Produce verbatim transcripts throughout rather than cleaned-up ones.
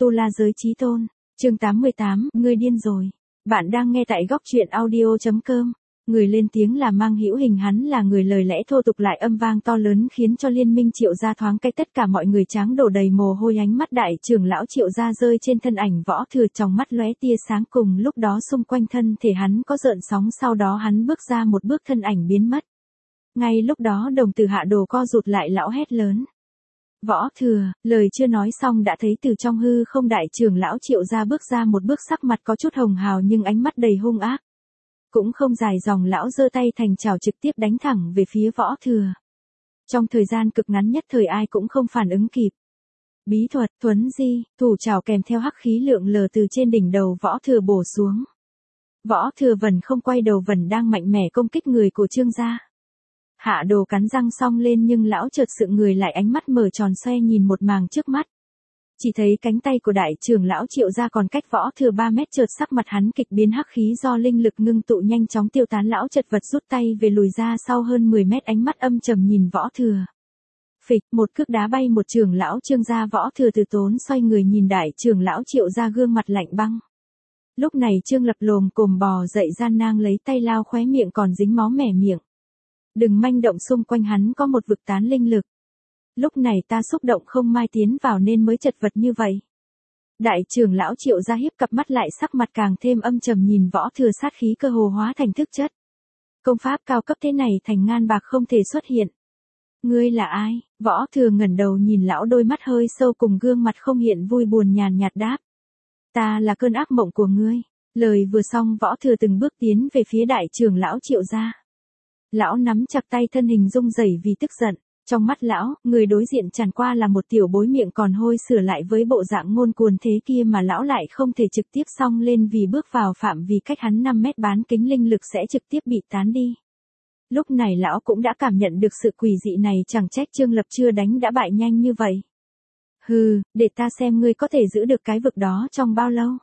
Tu La Giới Chí Tôn, chương tám mươi tám, ngươi điên rồi. Bạn đang nghe tại góc truyện audio.com. Người lên tiếng là Mang Hữu Hình, hắn là người lời lẽ thô tục lại âm vang to lớn khiến cho liên minh Triệu gia thoáng cái tất cả mọi người tráng đổ đầy mồ hôi, ánh mắt đại trưởng lão Triệu gia rơi trên thân ảnh Võ Thừa, trong mắt lóe tia sáng, cùng lúc đó xung quanh thân thể hắn có gợn sóng, sau đó hắn bước ra một bước, thân ảnh biến mất. Ngay lúc đó đồng tử Hạ Đồ co rụt lại, lão hét lớn. Võ Thừa, lời chưa nói xong đã thấy từ trong hư không đại trưởng lão Triệu gia bước ra một bước, sắc mặt có chút hồng hào nhưng ánh mắt đầy hung ác. Cũng không dài dòng, lão giơ tay thành chảo trực tiếp đánh thẳng về phía Võ Thừa. Trong thời gian cực ngắn nhất thời ai cũng không phản ứng kịp. Bí thuật, thuấn di, thủ chảo kèm theo hắc khí lượng lờ từ trên đỉnh đầu Võ Thừa bổ xuống. Võ Thừa vẫn không quay đầu, vẫn đang mạnh mẽ công kích người của Trương gia. Hạ Đồ cắn răng xông lên nhưng lão chợt sững người lại, ánh mắt mở tròn xoe nhìn một màng trước mắt. Chỉ thấy cánh tay của đại trưởng lão Triệu gia còn cách Võ Thừa ba mét, chợt sắc mặt hắn kịch biến, hắc khí do linh lực ngưng tụ nhanh chóng tiêu tán, lão chật vật rút tay về lùi ra sau hơn mười mét, ánh mắt âm trầm nhìn Võ Thừa. Phịch, một cước đá bay một trưởng lão Trương gia. Võ Thừa từ tốn xoay người nhìn đại trưởng lão Triệu gia, gương mặt lạnh băng. Lúc này Trương Lập lồm cồm bò dậy, gian nan lấy tay lao khóe miệng còn dính máu mẻ miệng. Đừng manh động, xung quanh hắn có một vực tán linh lực. Lúc này ta xúc động không mai tiến vào nên mới chật vật như vậy. Đại trưởng lão Triệu gia hiếp cặp mắt lại, sắc mặt càng thêm âm trầm nhìn Võ Thừa, sát khí cơ hồ hóa thành thực chất. Công pháp cao cấp thế này thành ngàn bạc không thể xuất hiện. Ngươi là ai? Võ Thừa ngẩng đầu nhìn lão, đôi mắt hơi sâu cùng gương mặt không hiện vui buồn, nhàn nhạt đáp. Ta là cơn ác mộng của ngươi. Lời vừa xong, Võ Thừa từng bước tiến về phía đại trưởng lão Triệu gia. Lão nắm chặt tay, thân hình rung rẩy vì tức giận. Trong mắt lão, người đối diện chẳng qua là một tiểu bối miệng còn hôi sửa lại với bộ dạng ngôn cuồng thế kia mà lão lại không thể trực tiếp xông lên vì bước vào phạm vi cách hắn năm mét, bán kính linh lực sẽ trực tiếp bị tán đi. Lúc này lão cũng đã cảm nhận được sự quỷ dị này, chẳng trách Trương Lập chưa đánh đã bại nhanh như vậy. Hừ, để ta xem ngươi có thể giữ được cái vực đó trong bao lâu.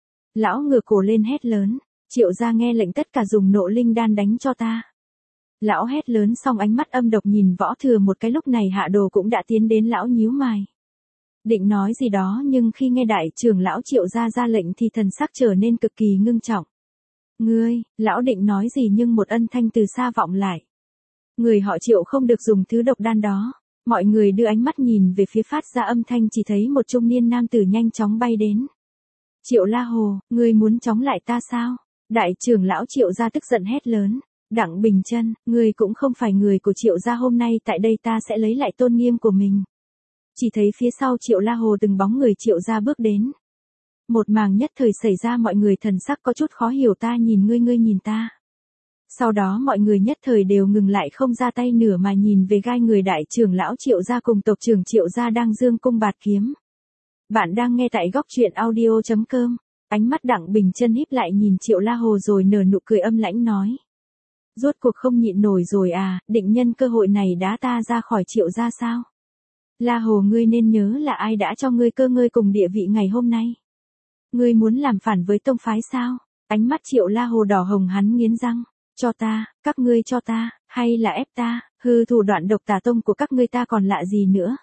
Lão ngửa cổ lên hét lớn. Triệu gia nghe lệnh tất cả dùng nộ linh đan đánh cho ta. Lão hét lớn xong ánh mắt âm độc nhìn Võ Thừa một cái, lúc này Hạ Đồ cũng đã tiến đến, lão nhíu mày. Định nói gì đó nhưng khi nghe đại trưởng lão Triệu gia ra lệnh thì thần sắc trở nên cực kỳ ngưng trọng. Ngươi, lão định nói gì nhưng một âm thanh từ xa vọng lại. Người họ Triệu không được dùng thứ độc đan đó. Mọi người đưa ánh mắt nhìn về phía phát ra âm thanh, chỉ thấy một trung niên nam tử nhanh chóng bay đến. Triệu La Hồ, ngươi muốn chống lại ta sao? Đại trưởng lão Triệu gia tức giận hét lớn. Đặng Bình Chân, ngươi cũng không phải người của Triệu gia, hôm nay tại đây ta sẽ lấy lại tôn nghiêm của mình. Chỉ thấy phía sau Triệu La Hồ từng bóng người Triệu gia bước đến. Một màng nhất thời xảy ra, mọi người thần sắc có chút khó hiểu, ta nhìn ngươi, ngươi nhìn ta. Sau đó mọi người nhất thời đều ngừng lại, không ra tay nửa mà nhìn về gai người đại trưởng lão Triệu gia cùng tộc trưởng Triệu gia đang dương cung bạt kiếm. Bạn đang nghe tại góc truyện audio.com. Ánh mắt Đặng Bình Chân híp lại nhìn Triệu La Hồ rồi nở nụ cười âm lãnh nói. Rốt cuộc không nhịn nổi rồi à, định nhân cơ hội này đá ta ra khỏi Triệu gia sao? La Hồ, ngươi nên nhớ là ai đã cho ngươi cơ ngơi cùng địa vị ngày hôm nay. Ngươi muốn làm phản với tông phái sao? Ánh mắt Triệu La Hồ đỏ hồng, hắn nghiến răng. Cho ta, các ngươi cho ta, hay là ép ta, hư thủ đoạn độc tà tông của các ngươi ta còn lạ gì nữa?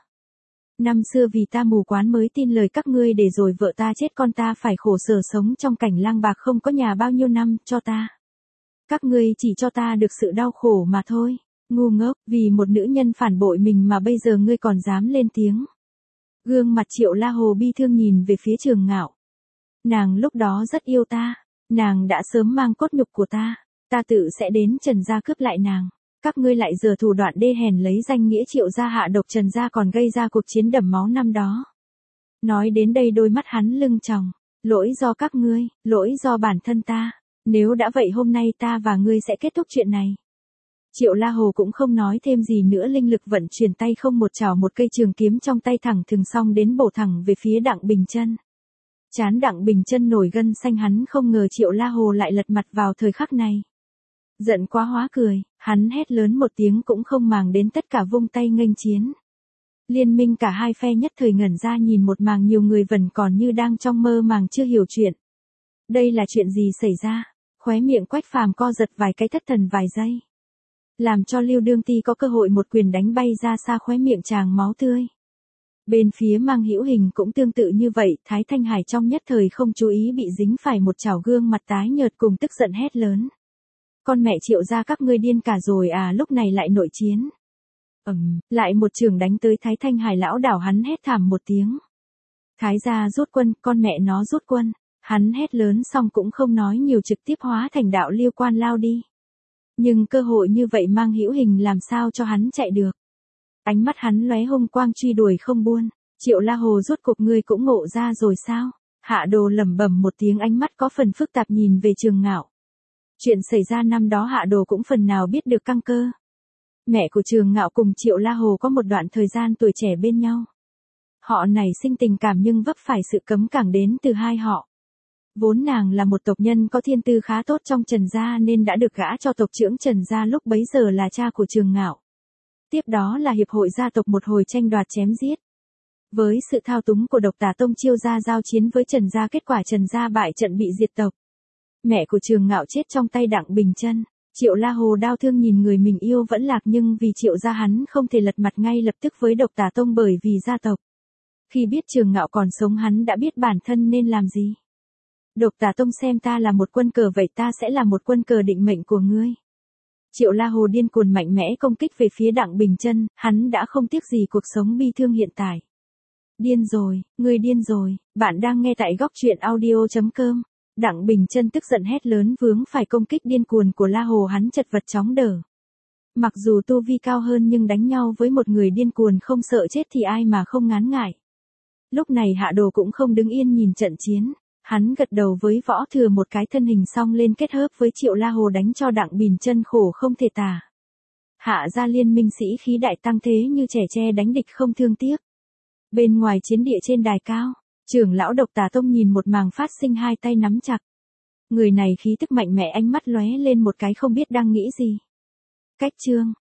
Năm xưa vì ta mù quáng mới tin lời các ngươi, để rồi vợ ta chết, con ta phải khổ sở sống trong cảnh lang bạc không có nhà bao nhiêu năm, cho ta. Các ngươi chỉ cho ta được sự đau khổ mà thôi. Ngu ngốc, vì một nữ nhân phản bội mình mà bây giờ ngươi còn dám lên tiếng. Gương mặt Triệu La Hồ bi thương nhìn về phía Trường Ngạo. Nàng lúc đó rất yêu ta. Nàng đã sớm mang cốt nhục của ta. Ta tự sẽ đến Trần gia cướp lại nàng. Các ngươi lại giở thủ đoạn đê hèn, lấy danh nghĩa Triệu gia hạ độc Trần gia, còn gây ra cuộc chiến đẫm máu năm đó. Nói đến đây đôi mắt hắn lưng tròng. Lỗi do các ngươi, lỗi do bản thân ta. Nếu đã vậy hôm nay ta và ngươi sẽ kết thúc chuyện này. Triệu La Hồ cũng không nói thêm gì nữa, linh lực vận chuyển, tay không một chảo một cây trường kiếm trong tay thẳng thừng xong đến bổ thẳng về phía Đặng Bình Chân. Chán Đặng Bình Chân nổi gân xanh, hắn không ngờ Triệu La Hồ lại lật mặt vào thời khắc này. Giận quá hóa cười, hắn hét lớn một tiếng cũng không màng đến tất cả, vung tay nghênh chiến. Liên minh cả hai phe nhất thời ngẩn ra nhìn một màng, nhiều người vẫn còn như đang trong mơ màng chưa hiểu chuyện. Đây là chuyện gì xảy ra? Khóe miệng Quách Phàm co giật vài cái, thất thần vài giây. Làm cho Lưu Đương Ti có cơ hội một quyền đánh bay ra xa khóe miệng chàng máu tươi. Bên phía Mang Hữu Hình cũng tương tự như vậy, Thái Thanh Hải trong nhất thời không chú ý bị dính phải một chảo gương mặt tái nhợt cùng tức giận hét lớn. Con mẹ Triệu gia các ngươi điên cả rồi à, lúc này lại nội chiến. Ầm, lại một trường đánh tới Thái Thanh Hải, lão đảo hắn hét thảm một tiếng. Thái gia rút quân, con mẹ nó rút quân. Hắn hét lớn xong cũng không nói nhiều, trực tiếp hóa thành đạo liêu quan lao đi. Nhưng cơ hội như vậy Mang Hữu Hình làm sao cho hắn chạy được. Ánh mắt hắn lóe hung quang truy đuổi không buông. Triệu La Hồ rốt cuộc ngươi cũng ngộ ra rồi sao? Hạ Đồ lẩm bẩm một tiếng, ánh mắt có phần phức tạp nhìn về Trường Ngạo. Chuyện xảy ra năm đó Hạ Đồ cũng phần nào biết được căng cơ. Mẹ của Trường Ngạo cùng Triệu La Hồ có một đoạn thời gian tuổi trẻ bên nhau. Họ nảy sinh tình cảm nhưng vấp phải sự cấm cản đến từ hai họ. Vốn nàng là một tộc nhân có thiên tư khá tốt trong Trần gia nên đã được gả cho tộc trưởng Trần gia, lúc bấy giờ là cha của Trường Ngạo. Tiếp đó là hiệp hội gia tộc một hồi tranh đoạt chém giết. Với sự thao túng của Độc Tà Tông, Chiêu gia giao chiến với Trần gia, kết quả Trần gia bại trận bị diệt tộc. Mẹ của Trường Ngạo chết trong tay Đặng Bình Chân. Triệu La Hồ đau thương nhìn người mình yêu vẫn lạc, nhưng vì Triệu gia hắn không thể lật mặt ngay lập tức với Độc Tà Tông bởi vì gia tộc. Khi biết Trường Ngạo còn sống hắn đã biết bản thân nên làm gì. Độc Tà Tông xem ta là một quân cờ vậy ta sẽ là một quân cờ định mệnh của ngươi. Triệu La Hồ điên cuồng mạnh mẽ công kích về phía Đặng Bình Chân, hắn đã không tiếc gì cuộc sống bi thương hiện tại. Điên rồi, ngươi điên rồi, bạn đang nghe tại góc truyện audio chấm com. Đặng Bình Chân tức giận hét lớn, vướng phải công kích điên cuồng của La Hồ hắn chật vật chóng đờ. Mặc dù tu vi cao hơn nhưng đánh nhau với một người điên cuồng không sợ chết thì ai mà không ngán ngại. Lúc này Hạ Đồ cũng không đứng yên nhìn trận chiến. Hắn gật đầu với Võ Thừa một cái, thân hình xong lên kết hợp với Triệu La Hồ đánh cho Đặng Bình Chân khổ không thể tả. Hạ gia liên minh sĩ khí đại tăng, thế như trẻ tre đánh địch không thương tiếc. Bên ngoài chiến địa trên đài cao, trưởng lão Độc Tà Tông nhìn một màn phát sinh, hai tay nắm chặt. Người này khí tức mạnh mẽ, ánh mắt lóe lên một cái không biết đang nghĩ gì. Cách chương